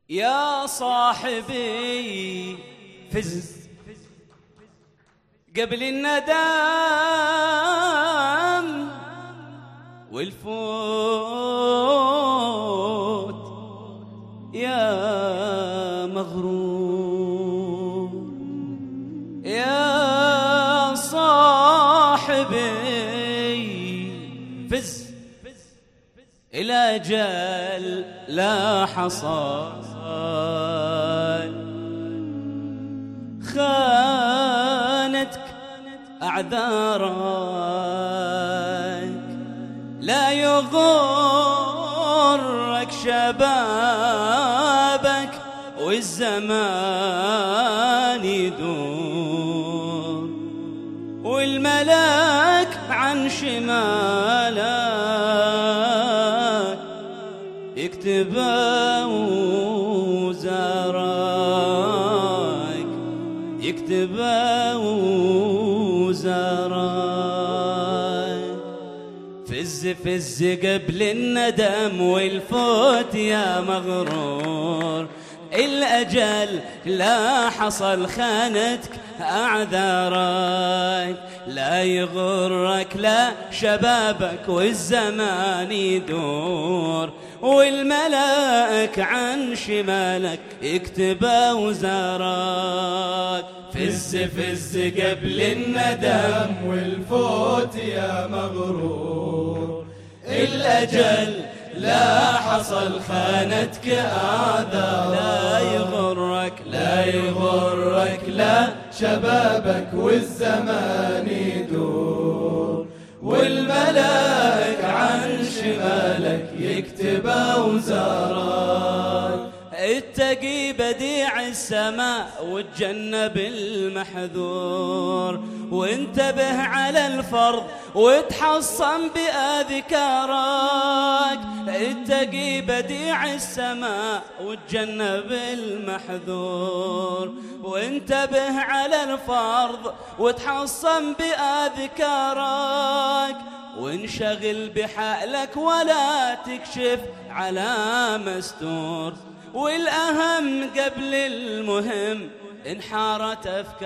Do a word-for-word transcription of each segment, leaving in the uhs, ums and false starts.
يا صاحبي فز قبل الندم والفوت يا مغرور. يا صاحبي فز الأجل لا حصل خانتك أعذارك لا يغرك شبابك والزمان يدور والملاك عن شمالك يكتب وزارك يكتب وزارك. فز فز قبل الندم والفوت يا مغرور. الأجل لا حصل خانتك أعذارك لا يغرك لا شبابك والزمان يدور والملائك عن شمالك يكتب وزارك. فز فز قبل الندم والفوت يا مغرور. الأجل لا حصل خانتك أعذار لا يغرك لا يغرك لا شبابك والزمان يدور والملاك عن شمالك يكتب أوزارك. اتقي بديع السماء وتجنب المحذور وانتبه على الفرض وتحصن بأذكارك. اتقي بديع السماء وتجنب المحذور وانتبه على الفرض وتحصن بأذكارك وانشغل بحالك ولا تكشف على مستور. والأهم قبل المهم انحارت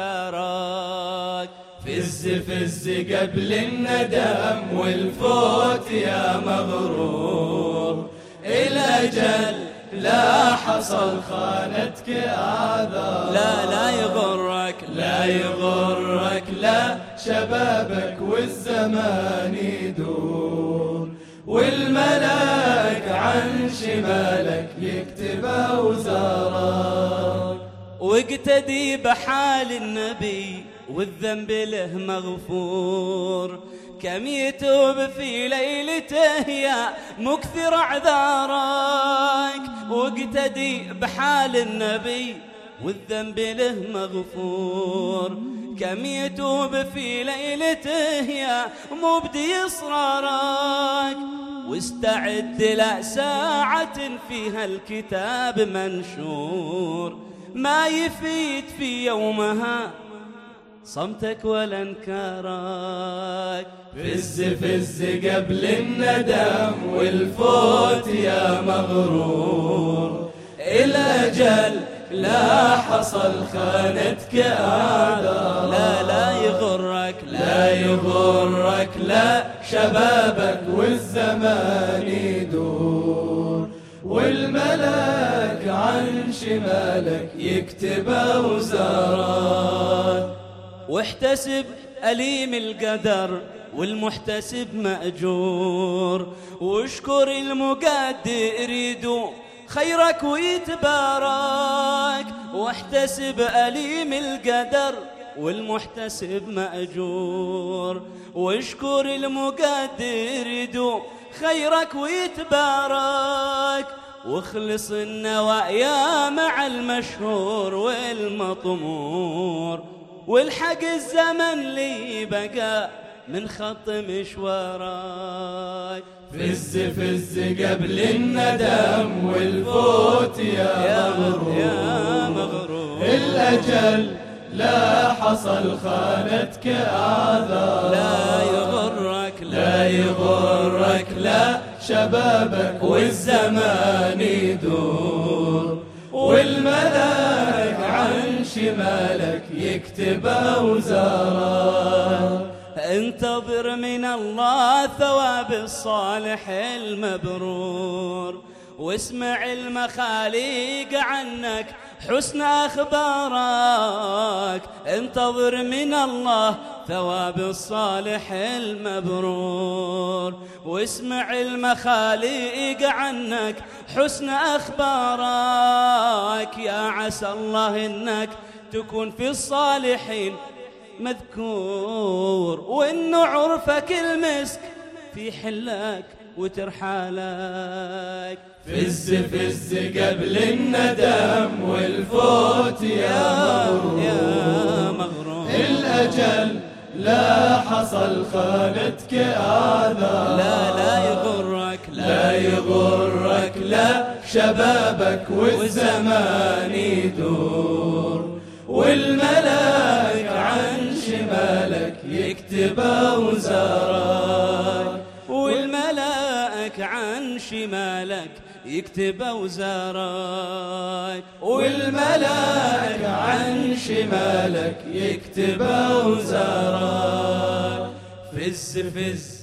أفكارك. فز فز قبل الندم والفوت يا مغرور. الأجل لا حصل خانتك أعذار لا لا يغرك لا يغرك لا شبابك والزمان يدور والملاك عن شمالك يكتب أوزارك. واقتدي بحال النبي والذنب له مغفور كم يتوب في ليلته يا مكثر أعذارك. واقتدي بحال النبي والذنب له مغفور كم يتوب في ليلته يا مبدي إصرارك. واستعد لساعة فيها الكتاب منشور ما يفيد في يومها صمتك ولا انكارك. فز فز قبل الندم والفوت يا مغرور. الأجل لا حصل خانتك أعذار لا لا يغرك لا يغرك لا شبابك والزمان يدور والملاك عن شمالك يكتب أوزارك. واحتسب أليم القدر والمحتسب مأجور واشكر المقدر يدوم خيرك ويتبارك. واحتسب أليم القدر والمحتسب مأجور واشكر المقدر يدوم خيرك ويتبارك. واخلص النوايا مع المشهور والمطمور والحق الزمن لي بقى من خط مشوارك. فز فز قبل الندم والفوت يا مغرور. يا مغرور. الأجل لا حصل خانتك أعذار لا يغرك لا يغرك لا شبابك والزمان يدور شمالك يكتب أوزارك. انتظر من الله ثواب الصالح المبرور، واسمع المخاليق عنك حسن أخبارك. انتظر من الله ثواب الصالح المبرور، واسمع المخاليق عنك حسن أخبارك. يا عسى الله إنك تكون في الصالحين مذكور، وإن عرفك المسك في حلك وترحالك. فز فز قبل الندم والفوت يا مغرور، يا مغرور. الأجل لا حصل خانتك آذار. لا لا يغرك لا يغرك لا شبابك والزمان يدور، والملاك عن شمالك يكتب أوزارك. والملاك عن شمالك يكتب أوزارك. والملاك عن شمالك يكتب أوزارك. فز فز